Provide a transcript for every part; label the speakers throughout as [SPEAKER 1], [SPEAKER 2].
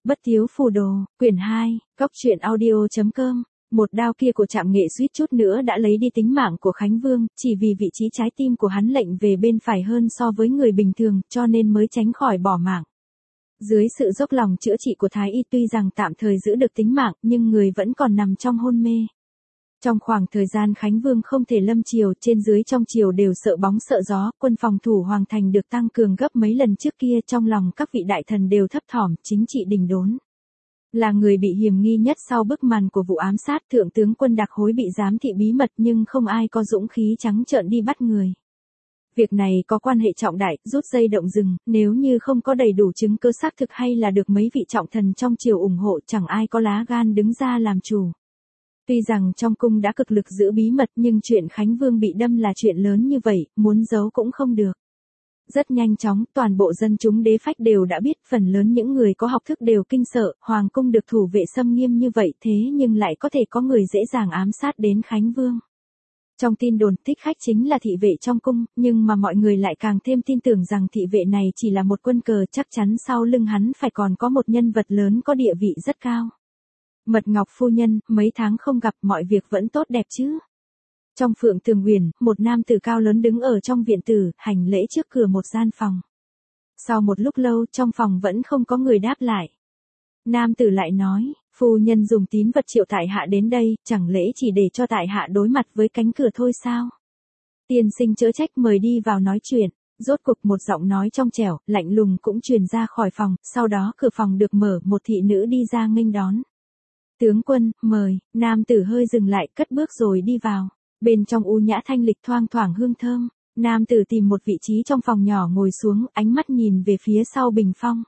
[SPEAKER 1] Bất thiếu phù đồ, quyển 2, Cóc truyện audio.com. Một đao kia của Trạm Nghệ suýt chút nữa đã lấy đi tính mạng của Khánh Vương, chỉ vì vị trí trái tim của hắn lệnh về bên phải hơn so với người bình thường, cho nên mới tránh khỏi bỏ mạng. Dưới sự dốc lòng chữa trị của Thái y tuy rằng tạm thời giữ được tính mạng, nhưng người vẫn còn nằm trong hôn mê. Trong khoảng thời gian Khánh Vương không thể lâm triều, trên dưới trong triều đều sợ bóng sợ gió, quân phòng thủ Hoàng thành được tăng cường gấp mấy lần trước kia, trong lòng các vị đại thần đều thấp thỏm, chính trị đình đốn. Là người bị hiềm nghi nhất sau bức màn của vụ ám sát, thượng tướng quân Đạc Hối bị giám thị bí mật nhưng không ai có dũng khí trắng trợn đi bắt người. Việc này có quan hệ trọng đại, rút dây động rừng, nếu như không có đầy đủ chứng cứ xác thực hay là được mấy vị trọng thần trong triều ủng hộ, chẳng ai có lá gan đứng ra làm chủ. Tuy rằng trong cung đã cực lực giữ bí mật nhưng chuyện Khánh Vương bị đâm là chuyện lớn như vậy, muốn giấu cũng không được. Rất nhanh chóng, toàn bộ dân chúng đế phách đều đã biết, phần lớn những người có học thức đều kinh sợ, Hoàng cung được thủ vệ xâm nghiêm như vậy thế nhưng lại có thể có người dễ dàng ám sát đến Khánh Vương. Trong tin đồn, thích khách chính là thị vệ trong cung, nhưng mà mọi người lại càng thêm tin tưởng rằng thị vệ này chỉ là một quân cờ, chắc chắn sau lưng hắn phải còn có một nhân vật lớn có địa vị rất cao. Mật Ngọc phu nhân, mấy tháng không gặp, mọi việc vẫn tốt đẹp chứ? Trong Phượng Tường Uyển, một nam tử cao lớn đứng ở trong viện tử, hành lễ trước cửa một gian phòng. Sau một lúc lâu, trong phòng vẫn không có người đáp lại. Nam tử lại nói, phu nhân dùng tín vật triệu tại hạ đến đây, chẳng lẽ chỉ để cho tại hạ đối mặt với cánh cửa thôi sao? Tiên sinh chớ trách, mời đi vào nói chuyện. Rốt cục một giọng nói trong trẻo, lạnh lùng cũng truyền ra khỏi phòng, sau đó cửa phòng được mở, một thị nữ đi ra nghênh đón. Tướng quân, mời. Nam tử hơi dừng lại, cất bước rồi đi vào. Bên trong u nhã thanh lịch thoang thoảng hương thơm. Nam tử tìm một vị trí trong phòng nhỏ ngồi xuống, ánh mắt nhìn về phía sau bình phong.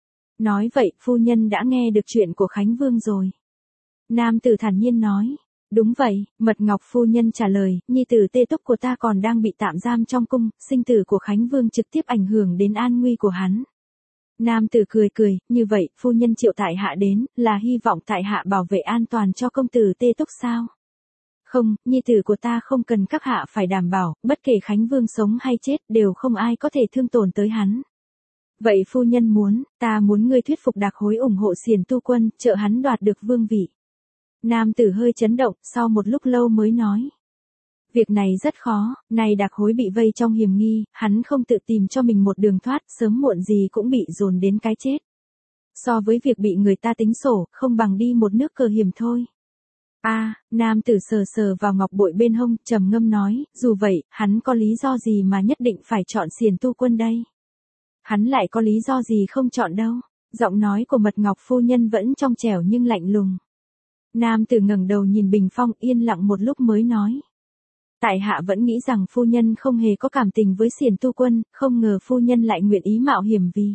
[SPEAKER 1] Nói vậy, phu nhân đã nghe được chuyện của Khánh Vương rồi. Nam tử thản nhiên nói. Đúng vậy, Mật Ngọc phu nhân trả lời, nhi tử Tê Túc của ta còn đang bị tạm giam trong cung, sinh tử của Khánh Vương trực tiếp ảnh hưởng đến an nguy của hắn. Nam tử cười cười, như vậy, phu nhân triệu tại hạ đến, là hy vọng tại hạ bảo vệ an toàn cho công tử Tê Túc sao? Không, nhi tử của ta không cần các hạ phải đảm bảo, bất kể Khánh Vương sống hay chết, đều không ai có thể thương tổn tới hắn. Vậy phu nhân muốn, ta muốn ngươi thuyết phục Đạc Hối ủng hộ Xiển Tu quân, trợ hắn đoạt được vương vị. Nam tử hơi chấn động, sau một lúc lâu mới nói. Việc này rất khó, này Đạc Hối bị vây trong hiểm nghi, hắn không tự tìm cho mình một đường thoát, sớm muộn gì cũng bị dồn đến cái chết. So với việc bị người ta tính sổ, không bằng đi một nước cờ hiểm thôi. Nam tử sờ sờ vào ngọc bội bên hông, trầm ngâm nói, dù vậy, hắn có lý do gì mà nhất định phải chọn Xiển Tu quân đây? Hắn lại có lý do gì không chọn đâu? Giọng nói của Mật Ngọc phu nhân vẫn trong trẻo nhưng lạnh lùng. Nam tử ngẩng đầu nhìn bình phong, yên lặng một lúc mới nói. Tại hạ vẫn nghĩ rằng phu nhân không hề có cảm tình với Xiển Tu quân, không ngờ phu nhân lại nguyện ý mạo hiểm vì.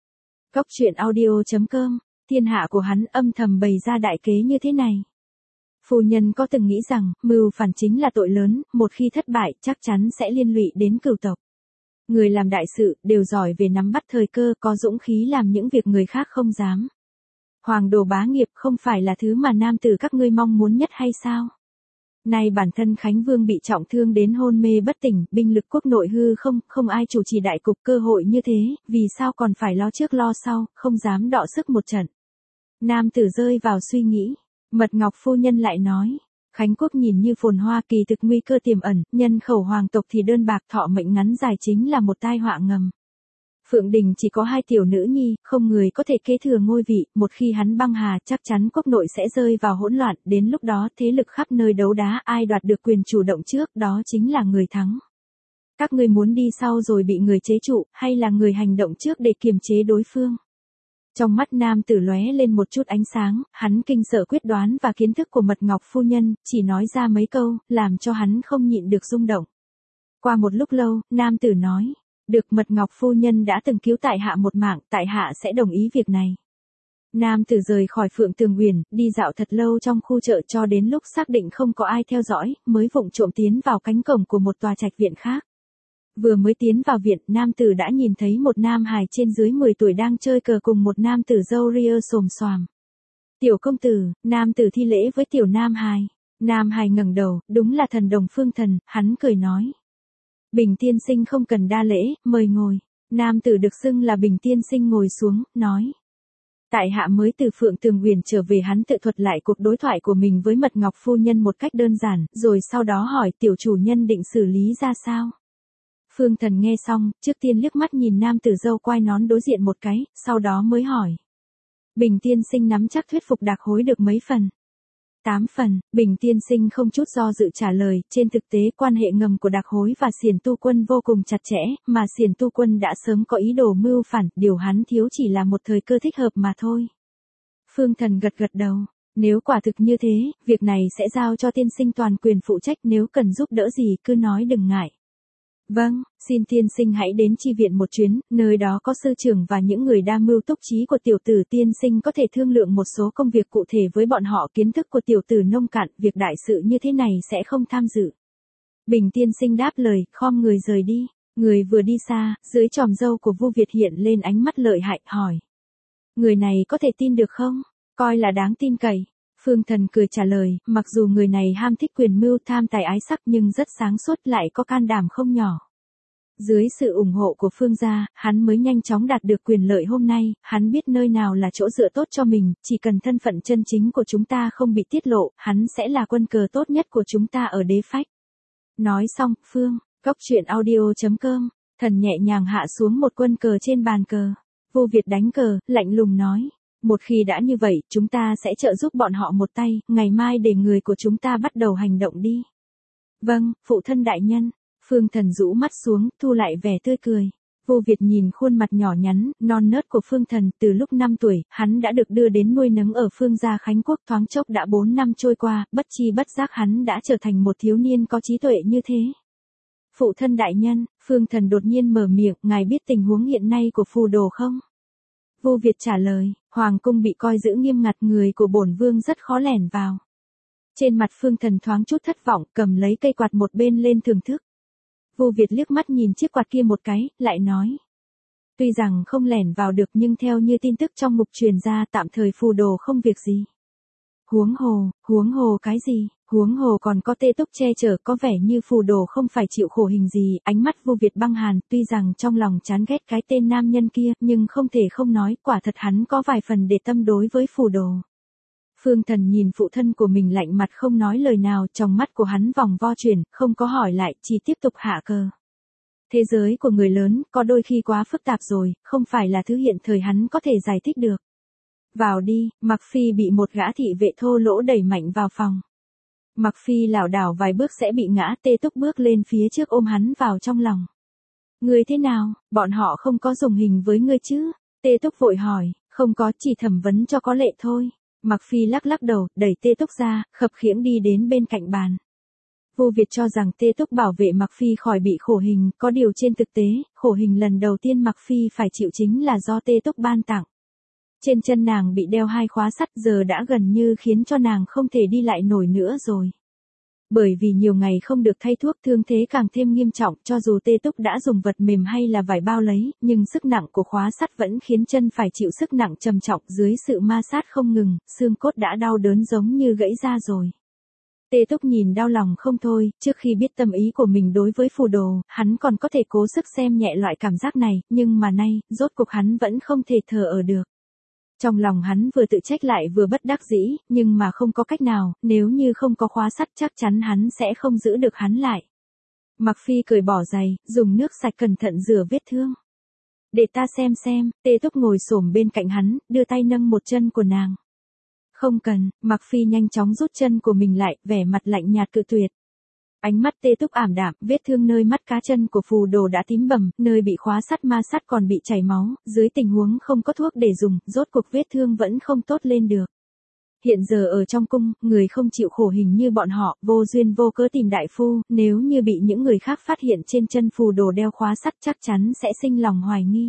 [SPEAKER 1] Cóc truyện audio.com, thiên hạ của hắn âm thầm bày ra đại kế như thế này. Phu nhân có từng nghĩ rằng, mưu phản chính là tội lớn, một khi thất bại, chắc chắn sẽ liên lụy đến cửu tộc. Người làm đại sự, đều giỏi về nắm bắt thời cơ, có dũng khí làm những việc người khác không dám. Hoàng đồ bá nghiệp không phải là thứ mà nam tử các ngươi mong muốn nhất hay sao? Nay bản thân Khánh Vương bị trọng thương đến hôn mê bất tỉnh, binh lực quốc nội hư không ai chủ trì đại cục, cơ hội như thế, vì sao còn phải lo trước lo sau, không dám đọ sức một trận. Nam tử rơi vào suy nghĩ. Mật Ngọc phu nhân lại nói, Khánh quốc nhìn như phồn hoa, kỳ thực nguy cơ tiềm ẩn, nhân khẩu hoàng tộc thì đơn bạc, thọ mệnh ngắn dài chính là một tai họa ngầm. Phượng Đình chỉ có 2 tiểu nữ nhi, không người có thể kế thừa ngôi vị, một khi hắn băng hà chắc chắn quốc nội sẽ rơi vào hỗn loạn, đến lúc đó thế lực khắp nơi đấu đá, ai đoạt được quyền chủ động trước, đó chính là người thắng. Các ngươi muốn đi sau rồi bị người chế trụ, hay là người hành động trước để kiềm chế đối phương? Trong mắt nam tử lóe lên một chút ánh sáng, hắn kinh sợ quyết đoán và kiến thức của Mật Ngọc phu nhân, chỉ nói ra mấy câu, làm cho hắn không nhịn được rung động. Qua một lúc lâu, nam tử nói, được, Mật Ngọc phu nhân đã từng cứu tại hạ một mạng, tại hạ sẽ đồng ý việc này. Nam tử rời khỏi Phượng Tường Uyển, đi dạo thật lâu trong khu chợ cho đến lúc xác định không có ai theo dõi, mới vụng trộm tiến vào cánh cổng của một tòa trạch viện khác. Vừa mới tiến vào viện, nam tử đã nhìn thấy một nam hài trên dưới 10 tuổi đang chơi cờ cùng một nam tử râu ria xồm xoàm. Tiểu công tử, nam tử thi lễ với tiểu nam hài. Nam hài ngẩng đầu, đúng là thần đồng phương thần, hắn cười nói. Bình tiên sinh không cần đa lễ, mời ngồi. Nam tử được xưng là Bình tiên sinh ngồi xuống, nói. Tại hạ mới từ Phượng Tường Huyền trở về, hắn tự thuật lại cuộc đối thoại của mình với Mật Ngọc phu nhân một cách đơn giản, rồi sau đó hỏi tiểu chủ nhân định xử lý ra sao. Phương Thần nghe xong, trước tiên liếc mắt nhìn nam tử râu quai nón đối diện một cái, sau đó mới hỏi. Bình tiên sinh nắm chắc thuyết phục Đạc Hối được mấy phần? 8 phần, Bình tiên sinh không chút do dự trả lời, trên thực tế quan hệ ngầm của Đạc Hối và Xiển Tu Quân vô cùng chặt chẽ, mà Xiển Tu Quân đã sớm có ý đồ mưu phản, điều hắn thiếu chỉ là một thời cơ thích hợp mà thôi. Phương Thần gật gật đầu, nếu quả thực như thế, việc này sẽ giao cho tiên sinh toàn quyền phụ trách, nếu cần giúp đỡ gì cứ nói đừng ngại. Vâng, xin tiên sinh hãy đến chi viện một chuyến, nơi đó có sư trưởng và những người đa mưu túc trí của tiểu tử, tiên sinh có thể thương lượng một số công việc cụ thể với bọn họ, kiến thức của tiểu tử nông cạn, việc đại sự như thế này sẽ không tham dự. Bình tiên sinh đáp lời, khom người rời đi, người vừa đi xa, dưới tròm râu của Vu Việt hiện lên ánh mắt lợi hại, hỏi. Người này có thể tin được không? Coi là đáng tin cậy. Phương Thần cười trả lời, mặc dù người này ham thích quyền mưu tham tài ái sắc nhưng rất sáng suốt, lại có can đảm không nhỏ. Dưới sự ủng hộ của Phương gia, hắn mới nhanh chóng đạt được quyền lợi hôm nay, hắn biết nơi nào là chỗ dựa tốt cho mình, chỉ cần thân phận chân chính của chúng ta không bị tiết lộ, hắn sẽ là quân cờ tốt nhất của chúng ta ở đế phách. Nói xong, Góc truyện audio.com, thần nhẹ nhàng hạ xuống một quân cờ trên bàn cờ. Vu Việt đánh cờ, lạnh lùng nói. Một khi đã như vậy, chúng ta sẽ trợ giúp bọn họ một tay, ngày mai để người của chúng ta bắt đầu hành động đi. Vâng, phụ thân đại nhân. Phương Thần rũ mắt xuống, thu lại vẻ tươi cười. Vu Việt nhìn khuôn mặt nhỏ nhắn, non nớt của Phương Thần, từ lúc 5 tuổi, hắn đã được đưa đến nuôi nấng ở Phương gia Khánh Quốc, thoáng chốc đã 4 năm trôi qua, bất chi bất giác hắn đã trở thành một thiếu niên có trí tuệ như thế. Phụ thân đại nhân, Phương Thần đột nhiên mở miệng, ngài biết tình huống hiện nay của phù đồ không? Vu Việt trả lời, hoàng cung bị coi giữ nghiêm ngặt, người của bổn vương rất khó lẻn vào. Trên mặt Phương Thần thoáng chút thất vọng, cầm lấy cây quạt một bên lên thưởng thức. Vu Việt liếc mắt nhìn chiếc quạt kia một cái, lại nói. Tuy rằng không lẻn vào được nhưng theo như tin tức trong mục truyền ra, tạm thời phù đồ không việc gì. Huống hồ cái gì? Huống hồ còn có Tê Túc che chở, có vẻ như phù đồ không phải chịu khổ hình gì. Ánh mắt Vu Việt băng hàn, tuy rằng trong lòng chán ghét cái tên nam nhân kia, nhưng không thể không nói, quả thật hắn có vài phần để tâm đối với phù đồ. Phương Thần nhìn phụ thân của mình lạnh mặt không nói lời nào, trong mắt của hắn vòng vo chuyển, không có hỏi lại, chỉ tiếp tục hạ cờ. Thế giới của người lớn, có đôi khi quá phức tạp rồi, không phải là thứ hiện thời hắn có thể giải thích được. Vào đi, Mặc Phi bị một gã thị vệ thô lỗ đẩy mạnh vào phòng. Mặc Phi lảo đảo vài bước sẽ bị ngã, Tê Túc bước lên phía trước ôm hắn vào trong lòng. Ngươi thế nào, bọn họ không có dùng hình với ngươi chứ? Tê Túc vội hỏi, không có, chỉ thẩm vấn cho có lệ thôi. Mặc Phi lắc lắc đầu, đẩy Tê Túc ra, khập khiễng đi đến bên cạnh bàn. Vu Việt cho rằng Tê Túc bảo vệ Mặc Phi khỏi bị khổ hình, có điều trên thực tế, khổ hình lần đầu tiên Mặc Phi phải chịu chính là do Tê Túc ban tặng. Trên chân nàng bị đeo 2 khóa sắt, giờ đã gần như khiến cho nàng không thể đi lại nổi nữa rồi. Bởi vì nhiều ngày không được thay thuốc, thương thế càng thêm nghiêm trọng, cho dù Tê Túc đã dùng vật mềm hay là vải bao lấy, nhưng sức nặng của khóa sắt vẫn khiến chân phải chịu sức nặng trầm trọng, dưới sự ma sát không ngừng, xương cốt đã đau đớn giống như gãy ra rồi. Tê Túc nhìn đau lòng không thôi, trước khi biết tâm ý của mình đối với phù đồ, hắn còn có thể cố sức xem nhẹ loại cảm giác này, nhưng mà nay, rốt cuộc hắn vẫn không thể thờ ở được. Trong lòng hắn vừa tự trách lại vừa bất đắc dĩ, nhưng mà không có cách nào, nếu như không có khóa sắt chắc chắn hắn sẽ không giữ được hắn lại. Mặc Phi cởi bỏ giày, dùng nước sạch cẩn thận rửa vết thương. Để ta xem, Tê Túc ngồi xổm bên cạnh hắn, đưa tay nâng một chân của nàng. Không cần, Mặc Phi nhanh chóng rút chân của mình lại, vẻ mặt lạnh nhạt cự tuyệt. Ánh mắt Tê Túc ảm đạm, vết thương nơi mắt cá chân của phù đồ đã tím bầm, nơi bị khóa sắt ma sắt còn bị chảy máu, dưới tình huống không có thuốc để dùng, rốt cuộc vết thương vẫn không tốt lên được. Hiện giờ ở trong cung, người không chịu khổ hình như bọn họ, vô duyên vô cớ tìm đại phu, nếu như bị những người khác phát hiện trên chân phù đồ đeo khóa sắt chắc chắn sẽ sinh lòng hoài nghi.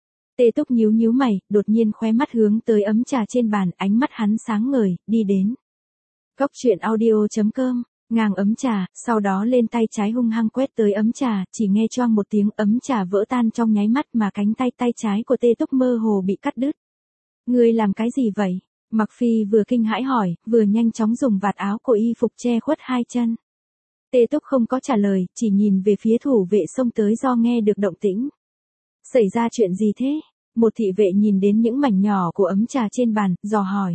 [SPEAKER 1] Tê Túc nhíu mày, đột nhiên khóe mắt hướng tới ấm trà trên bàn, ánh mắt hắn sáng ngời, đi đến. Góc truyện audio.com, ngang ấm trà, sau đó lên tay trái hung hăng quét tới ấm trà, chỉ nghe choang một tiếng, ấm trà vỡ tan trong nháy mắt mà cánh tay trái của Tê Túc mơ hồ bị cắt đứt. Ngươi làm cái gì vậy? Mặc Phi vừa kinh hãi hỏi, vừa nhanh chóng dùng vạt áo của y phục che khuất 2 chân. Tê Túc không có trả lời, chỉ nhìn về phía thủ vệ xông tới do nghe được động tĩnh. Xảy ra chuyện gì thế? Một thị vệ nhìn đến những mảnh nhỏ của ấm trà trên bàn, dò hỏi.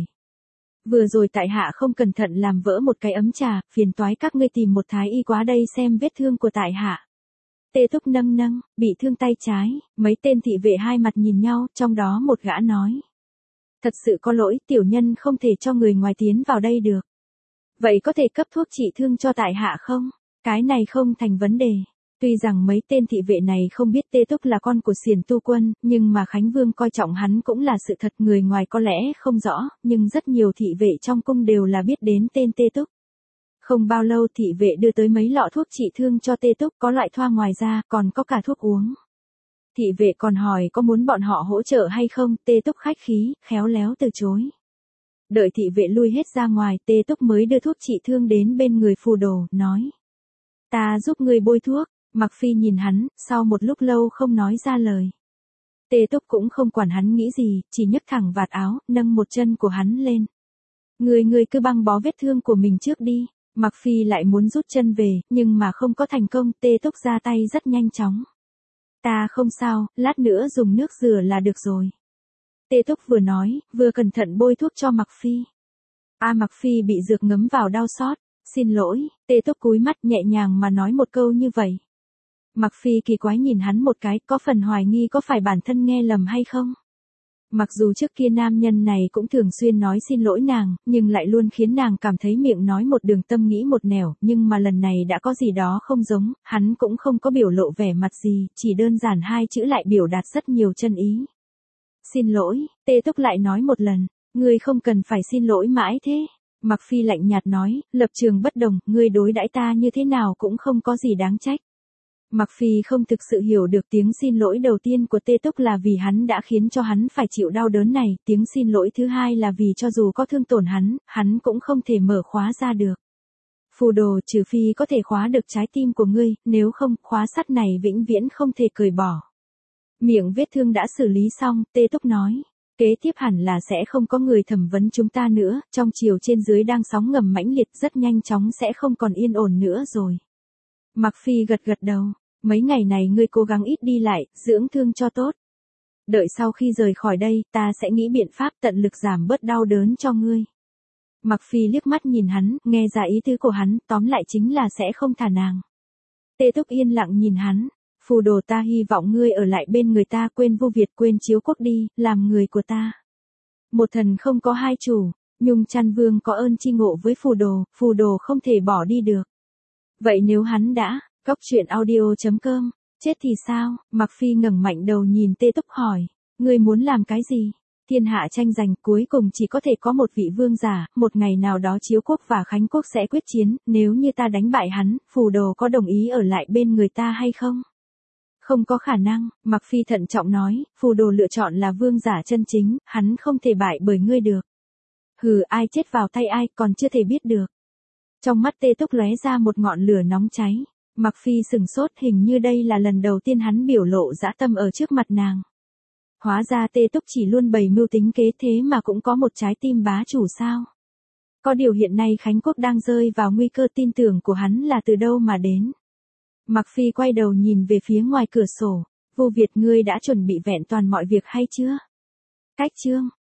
[SPEAKER 1] Vừa rồi tại hạ không cẩn thận làm vỡ một cái ấm trà, phiền toái các ngươi tìm một thái y quá đây xem vết thương của tại hạ. Tê Túc nâng, bị thương tay trái, mấy tên thị vệ hai mặt nhìn nhau, trong đó một gã nói. Thật sự có lỗi, tiểu nhân không thể cho người ngoài tiến vào đây được. Vậy có thể cấp thuốc trị thương cho tại hạ không? Cái này không thành vấn đề. Tuy rằng mấy tên thị vệ này không biết Tê Túc là con của Xiển Tu Quân, nhưng mà Khánh Vương coi trọng hắn cũng là sự thật, người ngoài có lẽ không rõ, nhưng rất nhiều thị vệ trong cung đều là biết đến tên Tê Túc. Không bao lâu thị vệ đưa tới mấy lọ thuốc trị thương cho Tê Túc, có loại thoa ngoài ra, còn có cả thuốc uống. Thị vệ còn hỏi có muốn bọn họ hỗ trợ hay không, Tê Túc khách khí, khéo léo từ chối. Đợi thị vệ lui hết ra ngoài, Tê Túc mới đưa thuốc trị thương đến bên người Phù Đồ, nói. Ta giúp ngươi bôi thuốc. Mặc Phi nhìn hắn, sau một lúc lâu không nói ra lời. Tê Túc cũng không quản hắn nghĩ gì, chỉ nhấc thẳng vạt áo, nâng một chân của hắn lên. Ngươi cứ băng bó vết thương của mình trước đi. Mặc Phi lại muốn rút chân về, nhưng mà không có thành công, Tê Túc ra tay rất nhanh chóng. Ta không sao, lát nữa dùng nước rửa là được rồi. Tê Túc vừa nói, vừa cẩn thận bôi thuốc cho Mặc Phi. Mặc Phi bị dược ngấm vào đau xót. Xin lỗi, Tê Túc cúi mắt nhẹ nhàng mà nói một câu như vậy. Mặc Phi kỳ quái nhìn hắn một cái, có phần hoài nghi có phải bản thân nghe lầm hay không. Mặc dù trước kia nam nhân này cũng thường xuyên nói xin lỗi nàng, nhưng lại luôn khiến nàng cảm thấy miệng nói một đường tâm nghĩ một nẻo, nhưng mà lần này đã có gì đó không giống, hắn cũng không có biểu lộ vẻ mặt gì, chỉ đơn giản hai chữ lại biểu đạt rất nhiều chân ý. Xin lỗi, Tê Túc lại nói một lần, ngươi không cần phải xin lỗi mãi thế. Mặc Phi lạnh nhạt nói, lập trường bất đồng, ngươi đối đãi ta như thế nào cũng không có gì đáng trách. Mặc Phi không thực sự hiểu được tiếng xin lỗi đầu tiên của Tê Túc là vì hắn đã khiến cho hắn phải chịu đau đớn này, tiếng xin lỗi thứ hai là vì cho dù có thương tổn hắn cũng không thể mở khóa ra được. Phù Đồ, trừ phi có thể khóa được trái tim của ngươi, nếu không, khóa sắt này vĩnh viễn không thể cởi bỏ. Miệng vết thương đã xử lý xong, Tê Túc nói. Kế tiếp hẳn là sẽ không có người thẩm vấn chúng ta nữa, trong chiều trên dưới đang sóng ngầm mãnh liệt, rất nhanh chóng sẽ không còn yên ổn nữa rồi. Mặc Phi gật đầu, mấy ngày này ngươi cố gắng ít đi lại, dưỡng thương cho tốt. Đợi sau khi rời khỏi đây, ta sẽ nghĩ biện pháp tận lực giảm bớt đau đớn cho ngươi. Mặc Phi liếc mắt nhìn hắn, nghe ra ý tứ của hắn, tóm lại chính là sẽ không thả nàng. Tê Túc yên lặng nhìn hắn. Phù Đồ, ta hy vọng ngươi ở lại bên người ta, quên Vu Việt, quên Chiếu Quốc đi, làm người của ta. Một thần không có hai chủ, Nhung Chăn Vương có ơn chi ngộ với Phù Đồ không thể bỏ đi được. Vậy nếu hắn đã, Goctruyện.audio.com, chết thì sao? Mặc Phi ngẩng mạnh đầu nhìn Tê Túc hỏi, ngươi muốn làm cái gì? Thiên hạ tranh giành, cuối cùng chỉ có thể có một vị vương giả, một ngày nào đó Chiếu Quốc và Khánh Quốc sẽ quyết chiến, nếu như ta đánh bại hắn, Phù Đồ có đồng ý ở lại bên người ta hay không? Không có khả năng, Mặc Phi thận trọng nói, Phù Đồ lựa chọn là vương giả chân chính, hắn không thể bại bởi ngươi được. Hừ, ai chết vào tay ai còn chưa thể biết được. Trong mắt Tê Túc lóe ra một ngọn lửa nóng cháy. Mặc Phi sừng sốt, hình như đây là lần đầu tiên hắn biểu lộ dã tâm ở trước mặt nàng. Hóa ra Tê Túc chỉ luôn bày mưu tính kế thế mà cũng có một trái tim bá chủ sao. Có điều hiện nay Khánh Quốc đang rơi vào nguy cơ, tin tưởng của hắn là từ đâu mà đến. Mặc Phi quay đầu nhìn về phía ngoài cửa sổ. Vu Việt, ngươi đã chuẩn bị vẹn toàn mọi việc hay chưa? Cách chương